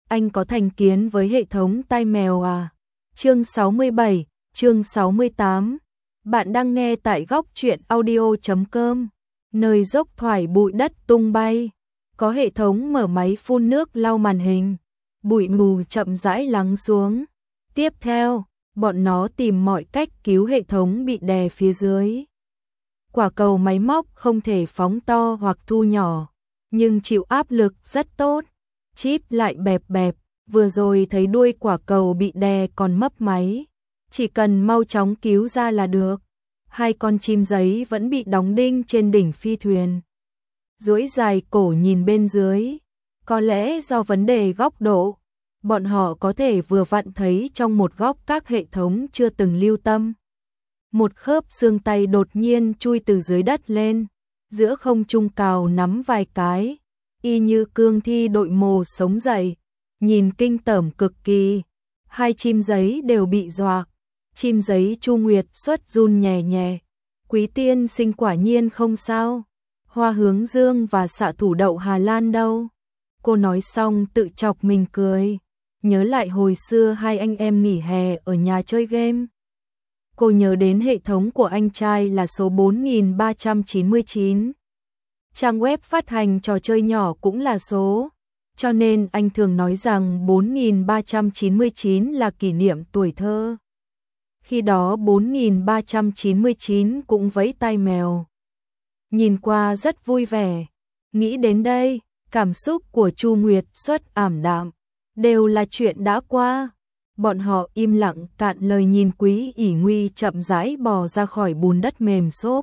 anh có thành kiến với hệ thống tai mèo à? Chương 67, chương 68. Bạn đang nghe tại góc truyện audio.com, nơi dốc thoải bụi đất tung bay. Có hệ thống mở máy phun nước lau màn hình. Bụi mù chậm rãi lắng xuống. Tiếp theo, bọn nó tìm mọi cách cứu hệ thống bị đè phía dưới. Quả cầu máy móc không thể phóng to hoặc thu nhỏ, nhưng chịu áp lực rất tốt. Chip lại bẹp bẹp, vừa rồi thấy đuôi quả cầu bị đè còn mấp máy. Chỉ cần mau chóng cứu ra là được. Hai con chim giấy vẫn bị đóng đinh trên đỉnh phi thuyền. Duỗi dài cổ nhìn bên dưới. Có lẽ do vấn đề góc độ, bọn họ có thể vừa vặn thấy trong một góc các hệ thống chưa từng lưu tâm. Một khớp xương tay đột nhiên chui từ dưới đất lên, giữa không trung cào nắm vài cái, y như cương thi đội mồ sống dậy, nhìn kinh tởm cực kỳ. Hai chim giấy đều bị dọa. Chim giấy Chu Nguyệt xuất run nhẹ nhẹ. Quý tiên sinh quả nhiên không sao. Hoa hướng dương và xạ thủ đậu Hà Lan đâu? Cô nói xong tự chọc mình cười. Nhớ lại hồi xưa hai anh em nghỉ hè ở nhà chơi game. Cô nhớ đến hệ thống của anh trai là số 4399. Trang web phát hành trò chơi nhỏ cũng là số, cho nên anh thường nói rằng 4399 là kỷ niệm tuổi thơ. Khi đó 4399 cũng vẫy tai mèo. Nhìn qua rất vui vẻ. Nghĩ đến đây, cảm xúc của Chu Nguyệt xuất ảm đạm. Đều là chuyện đã qua. Bọn họ im lặng cạn lời nhìn Quý ỷ Nguy chậm rãi bò ra khỏi bùn đất mềm xốp.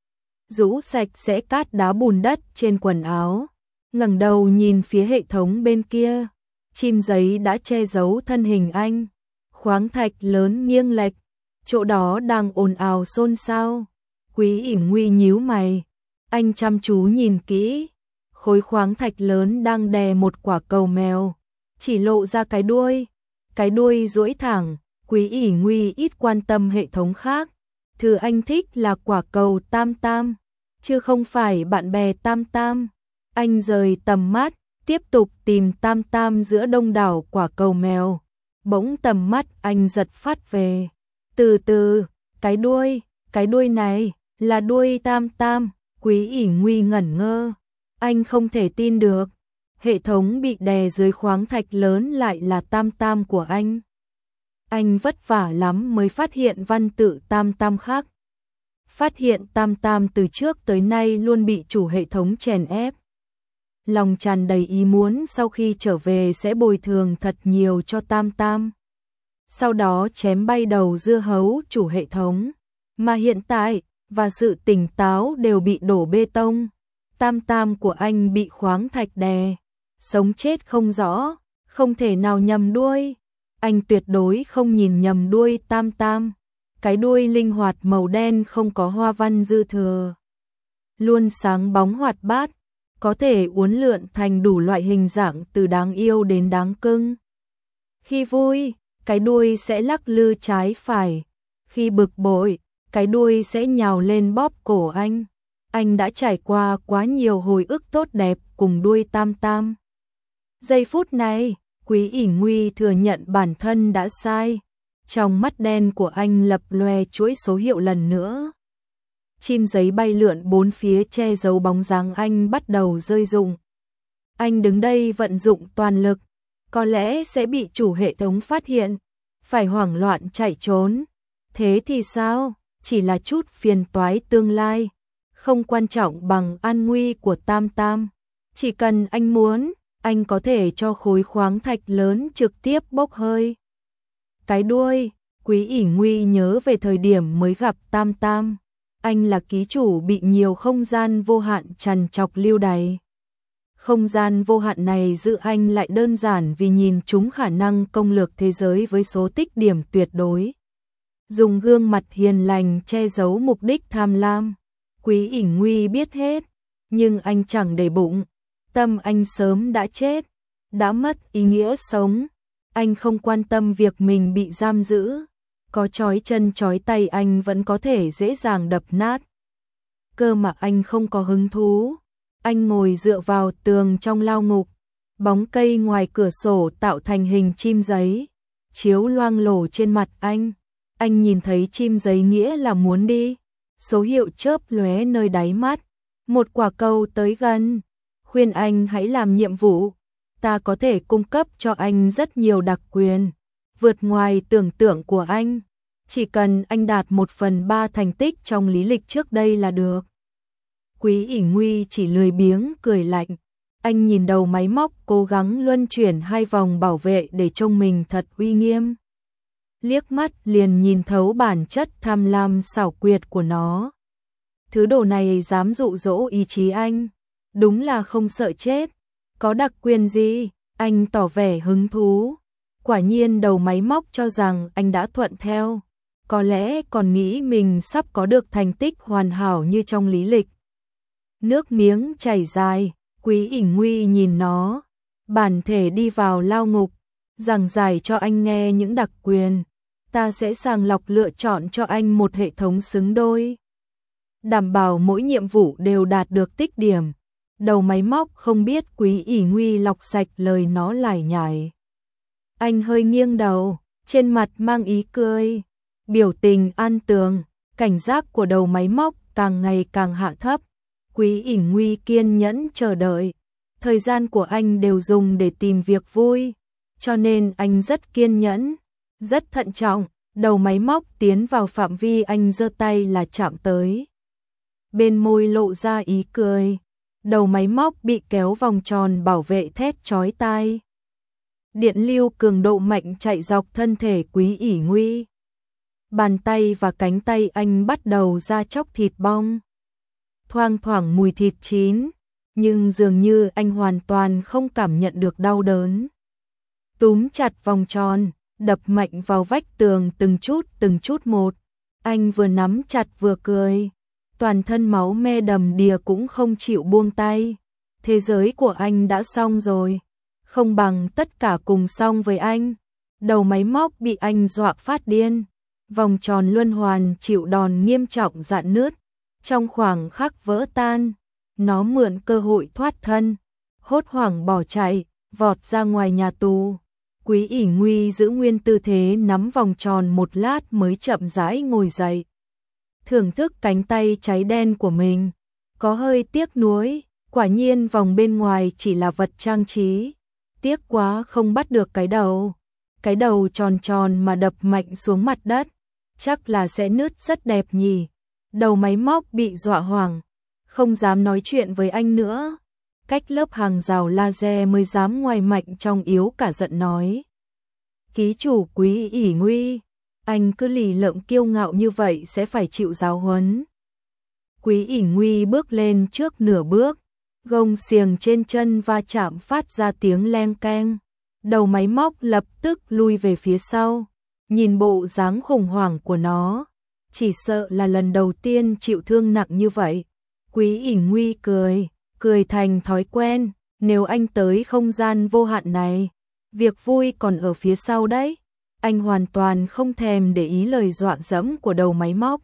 Rũ sạch sẽ cát đá bùn đất trên quần áo. Ngẩng đầu nhìn phía hệ thống bên kia. Chim giấy đã che giấu thân hình anh. Khoáng thạch lớn nghiêng lệch. Chỗ đó đang ồn ào xôn xao. Quý ỷ Nguy nhíu mày. Anh chăm chú nhìn kỹ. Khối khoáng thạch lớn đang đè một quả cầu mèo. Chỉ lộ ra cái đuôi. Cái đuôi duỗi thẳng. Quý ỷ Nguy ít quan tâm hệ thống khác. Thứ anh thích là quả cầu tam tam, chứ không phải bạn bè tam tam. Anh rời tầm mắt, tiếp tục tìm tam tam giữa đông đảo quả cầu mèo. Bỗng tầm mắt anh giật phát về. Từ từ, cái đuôi này là đuôi tam tam. Quý ỷ Nguy ngẩn ngơ. Anh không thể tin được. Hệ thống bị đè dưới khoáng thạch lớn lại là tam tam của anh. Anh vất vả lắm mới phát hiện văn tự tam tam khác. Phát hiện tam tam từ trước tới nay luôn bị chủ hệ thống chèn ép. Lòng tràn đầy ý muốn sau khi trở về sẽ bồi thường thật nhiều cho tam tam. Sau đó chém bay đầu dưa hấu chủ hệ thống. Mà hiện tại, và sự tỉnh táo đều bị đổ bê tông. Tam tam của anh bị khoáng thạch đè. Sống chết không rõ, không thể nào nhầm đuôi. Anh tuyệt đối không nhìn nhầm đuôi tam tam. Cái đuôi linh hoạt màu đen không có hoa văn dư thừa. Luôn sáng bóng hoạt bát, có thể uốn lượn thành đủ loại hình dạng từ đáng yêu đến đáng cưng. Khi vui, cái đuôi sẽ lắc lư trái phải. Khi bực bội, cái đuôi sẽ nhào lên bóp cổ anh. Anh đã trải qua quá nhiều hồi ức tốt đẹp cùng đuôi tam tam. Giây phút này, Quý ỷ Nguy thừa nhận bản thân đã sai. Trong mắt đen của anh lập loè chuỗi số hiệu lần nữa. Chim giấy bay lượn bốn phía che giấu bóng dáng anh bắt đầu rơi rụng. Anh đứng đây vận dụng toàn lực, có lẽ sẽ bị chủ hệ thống phát hiện, phải hoảng loạn chạy trốn. Thế thì sao? Chỉ là chút phiền toái tương lai, không quan trọng bằng an nguy của tam tam. Chỉ cần anh muốn, anh có thể cho khối khoáng thạch lớn trực tiếp bốc hơi. Cái đuôi, Quý ỷ Nguy nhớ về thời điểm mới gặp tam tam. Anh là ký chủ bị nhiều không gian vô hạn trằn trọc lưu đày. Không gian vô hạn này giữ anh lại đơn giản vì nhìn trúng khả năng công lược thế giới với số tích điểm tuyệt đối. Dùng gương mặt hiền lành che giấu mục đích tham lam. Quý ỷ Nguy biết hết, nhưng anh chẳng để bụng. Tâm anh sớm đã chết, đã mất ý nghĩa sống. Anh không quan tâm việc mình bị giam giữ. Có trói chân trói tay anh vẫn có thể dễ dàng đập nát. Cơ mà anh không có hứng thú. Anh ngồi dựa vào tường trong lao ngục. Bóng cây ngoài cửa sổ tạo thành hình chim giấy, chiếu loang lổ trên mặt anh. Anh nhìn thấy chim giấy nghĩa là muốn đi. Số hiệu chớp lóe nơi đáy mắt. Một quả cầu tới gần. Khuyên anh hãy làm nhiệm vụ. Ta có thể cung cấp cho anh rất nhiều đặc quyền, vượt ngoài tưởng tượng của anh. Chỉ cần anh đạt 1/3 thành tích trong lý lịch trước đây là được. Quý ỷ Nguy chỉ lười biếng cười lạnh. Anh nhìn đầu máy móc cố gắng luân chuyển 2 vòng bảo vệ để trông mình thật uy nghiêm. Liếc mắt liền nhìn thấu bản chất tham lam xảo quyệt của nó. Thứ đồ này dám dụ dỗ ý chí anh, đúng là không sợ chết. Có đặc quyền gì? Anh tỏ vẻ hứng thú. Quả nhiên đầu máy móc cho rằng anh đã thuận theo. Có lẽ còn nghĩ mình sắp có được thành tích hoàn hảo như trong lý lịch. Nước miếng chảy dài, Quý ỷ Nguy nhìn nó. Bản thể đi vào lao ngục, giảng giải cho anh nghe những đặc quyền. Ta sẽ sàng lọc lựa chọn cho anh một hệ thống xứng đôi, đảm bảo mỗi nhiệm vụ đều đạt được tích điểm. Đầu máy móc không biết Quý ỷ Nguy lọc sạch lời nó lải nhải. Anh hơi nghiêng đầu, trên mặt mang ý cười, biểu tình an tường. Cảnh giác của đầu máy móc càng ngày càng hạ thấp. Quý ỷ Nguy kiên nhẫn chờ đợi. Thời gian của anh đều dùng để tìm việc vui, cho nên anh rất kiên nhẫn, rất thận trọng. Đầu máy móc tiến vào phạm vi anh giơ tay là chạm tới. Bên môi lộ ra ý cười. Đầu máy móc bị kéo vòng tròn bảo vệ thét chói tai. Điện lưu cường độ mạnh chạy dọc thân thể Quý ỷ Nguy. Bàn tay và cánh tay anh bắt đầu ra chóc thịt bong. Thoang thoảng mùi thịt chín, nhưng dường như anh hoàn toàn không cảm nhận được đau đớn. Túm chặt vòng tròn, đập mạnh vào vách tường từng chút một. Anh vừa nắm chặt vừa cười. Toàn thân máu me đầm đìa cũng không chịu buông tay. Thế giới của anh đã xong rồi, không bằng tất cả cùng xong với anh. Đầu máy móc bị anh dọa phát điên. Vòng tròn luân hoàn chịu đòn nghiêm trọng rạn nứt. Trong khoảng khắc vỡ tan, nó mượn cơ hội thoát thân, hốt hoảng bỏ chạy, vọt ra ngoài nhà tù. Quý ỷ Nguy giữ nguyên tư thế nắm vòng tròn một lát mới chậm rãi ngồi dậy. Thưởng thức cánh tay cháy đen của mình, có hơi tiếc nuối. Quả nhiên vòng bên ngoài chỉ là vật trang trí. Tiếc quá không bắt được cái đầu. Cái đầu tròn tròn mà đập mạnh xuống mặt đất, chắc là sẽ nứt rất đẹp nhỉ. Đầu máy móc bị dọa hoảng, không dám nói chuyện với anh nữa. Cách lớp hàng rào laser mới dám ngoài mạnh trong yếu cả giận nói. Ký chủ Quý ỷ Nguy, anh cứ lì lợm kiêu ngạo như vậy sẽ phải chịu giáo huấn. Quý ỷ Nguy bước lên trước nửa bước, gông xiềng trên chân va chạm phát ra tiếng leng keng. Đầu máy móc lập tức lui về phía sau. Nhìn bộ dáng khủng hoảng của nó, chỉ sợ là lần đầu tiên chịu thương nặng như vậy. Quý ỷ Nguy cười thành thói quen. Nếu anh tới không gian vô hạn này, việc vui còn ở phía sau đấy. Anh hoàn toàn không thèm để ý lời dọa dẫm của đầu máy móc.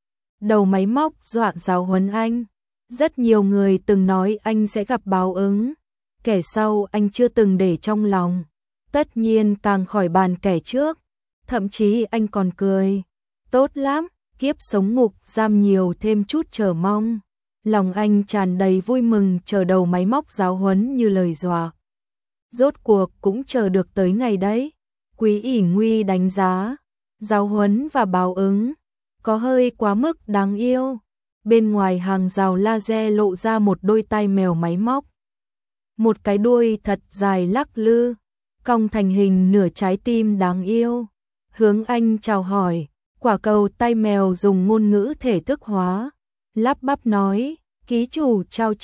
Đầu máy móc dọa giáo huấn anh. Rất nhiều người từng nói anh sẽ gặp báo ứng. Kẻ sau anh chưa từng để trong lòng. Tất nhiên càng khỏi bàn kẻ trước. Thậm chí anh còn cười. Tốt lắm, kiếp sống ngục giam nhiều thêm chút chờ mong. Lòng anh tràn đầy vui mừng chờ đầu máy móc giáo huấn như lời dọa. Rốt cuộc cũng chờ được tới ngày đấy. Quý ỷ Nguy đánh giá, giáo huấn và báo ứng có hơi quá mức đáng yêu. Bên ngoài hàng rào laser lộ ra một đôi tay mèo máy móc. Một cái đuôi thật dài lắc lư, cong thành hình nửa trái tim đáng yêu. Hướng anh chào hỏi, quả cầu tay mèo dùng ngôn ngữ thể thức hóa. Lắp bắp nói, ký chủ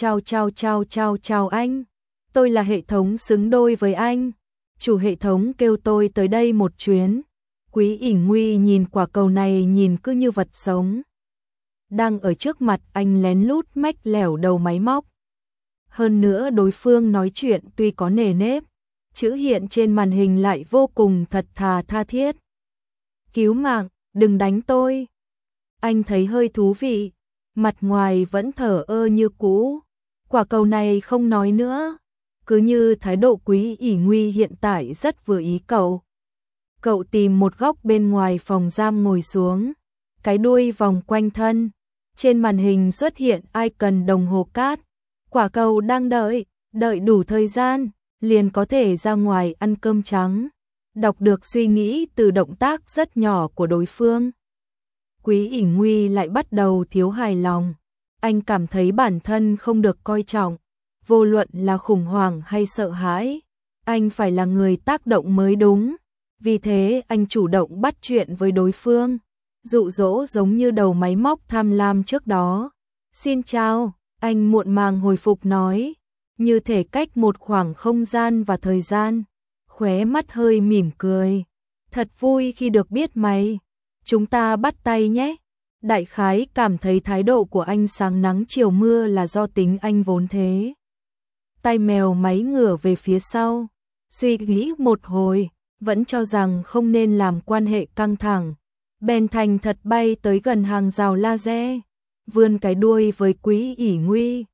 chào anh. Tôi là hệ thống xứng đôi với anh. Chủ hệ thống kêu tôi tới đây một chuyến. Quý ỷ Nguy nhìn quả cầu này nhìn cứ như vật sống. Đang ở trước mặt anh lén lút mách lẻo đầu máy móc. Hơn nữa đối phương nói chuyện tuy có nề nếp, chữ hiện trên màn hình lại vô cùng thật thà tha thiết. Cứu mạng, đừng đánh tôi. Anh thấy hơi thú vị, mặt ngoài vẫn thờ ơ như cũ. Quả cầu này không nói nữa. cứ như thái độ Quý ỷ Nguy hiện tại rất vừa ý cậu. Cậu tìm một góc bên ngoài phòng giam ngồi xuống, cái đuôi vòng quanh thân. Trên màn hình xuất hiện icon đồng hồ cát. Quả cầu đang đợi đủ thời gian, liền có thể ra ngoài ăn cơm trắng. Đọc được suy nghĩ từ động tác rất nhỏ của đối phương. Quý ỷ Nguy lại bắt đầu thiếu hài lòng. Anh cảm thấy bản thân không được coi trọng, vô luận là khủng hoảng hay sợ hãi. Anh phải là người tác động mới đúng. Vì thế anh chủ động bắt chuyện với đối phương, dụ dỗ giống như đầu máy móc tham lam trước đó. Xin chào, anh muộn màng hồi phục nói, như thể cách một khoảng không gian và thời gian, khóe mắt hơi mỉm cười. Thật vui khi được biết mày, chúng ta bắt tay nhé. Đại khái cảm thấy thái độ của anh sáng nắng chiều mưa là do tính anh vốn thế. Tay mèo máy ngửa về phía sau, suy nghĩ một hồi, vẫn cho rằng không nên làm quan hệ căng thẳng. Bèn thành thật bay tới gần hàng rào laser, vươn cái đuôi với Quý ỷ Nguy.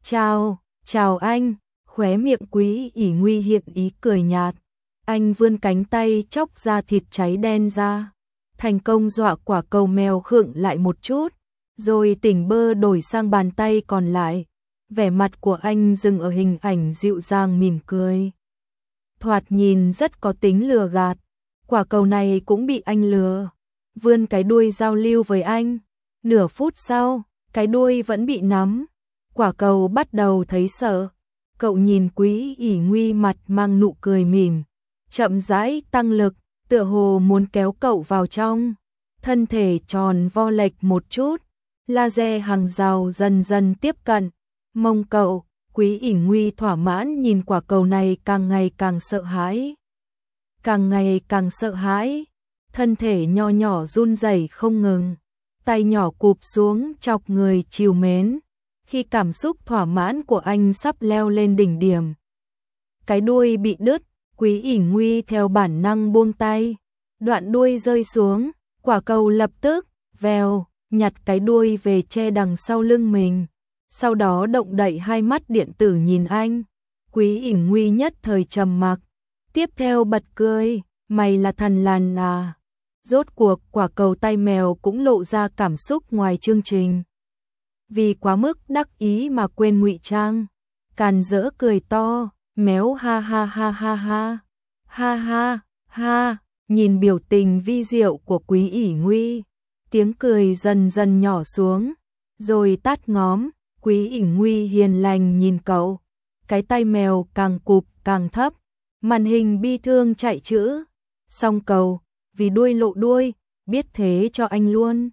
Chào anh, khóe miệng Quý ỷ Nguy hiện ý cười nhạt. Anh vươn cánh tay chóc ra thịt cháy đen ra, thành công dọa quả cầu mèo khựng lại một chút, rồi tỉnh bơ đổi sang bàn tay còn lại. Vẻ mặt của anh dừng ở hình ảnh dịu dàng mỉm cười. Thoạt nhìn rất có tính lừa gạt, quả cầu này cũng bị anh lừa. Vươn cái đuôi giao lưu với anh. Nửa phút sau, cái đuôi vẫn bị nắm. Quả cầu bắt đầu thấy sợ. Cậu nhìn Quý ỷ Nguy mặt mang nụ cười mỉm, chậm rãi tăng lực, tựa hồ muốn kéo cậu vào trong. Thân thể tròn vo lệch một chút, laser hàng rào dần dần tiếp cận mông cậu. Quý ỷ Nguy thỏa mãn nhìn quả cầu này càng ngày càng sợ hãi. Càng ngày càng sợ hãi, thân thể nho nhỏ run rẩy không ngừng, tay nhỏ cụp xuống chọc người trìu mến. Khi cảm xúc thỏa mãn của anh sắp leo lên đỉnh điểm, cái đuôi bị đứt, Quý ỷ Nguy theo bản năng buông tay. Đoạn đuôi rơi xuống, quả cầu lập tức vèo nhặt cái đuôi về che đằng sau lưng mình. Sau đó động đậy hai mắt điện tử nhìn anh. Quý ỷ Nguy nhất thời trầm mặc, tiếp theo bật cười, mày là thần lằn à? Rốt cuộc quả cầu tay mèo cũng lộ ra cảm xúc ngoài chương trình. Vì quá mức đắc ý mà quên ngụy trang, càn rỡ cười to, méo ha ha ha ha ha, ha ha ha. Nhìn biểu tình vi diệu của Quý ỷ Nguy, tiếng cười dần dần nhỏ xuống, rồi tắt ngóm. Quý ỷ Nguy hiền lành nhìn cậu, cái tay mèo càng cụp càng thấp, màn hình bi thương chạy chữ, xong cầu, vì đuôi lộ đuôi, biết thế cho anh luôn.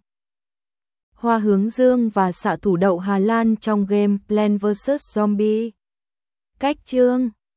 Hoa hướng dương và xạ thủ đậu Hà Lan trong game Plants vs Zombies. Cách chương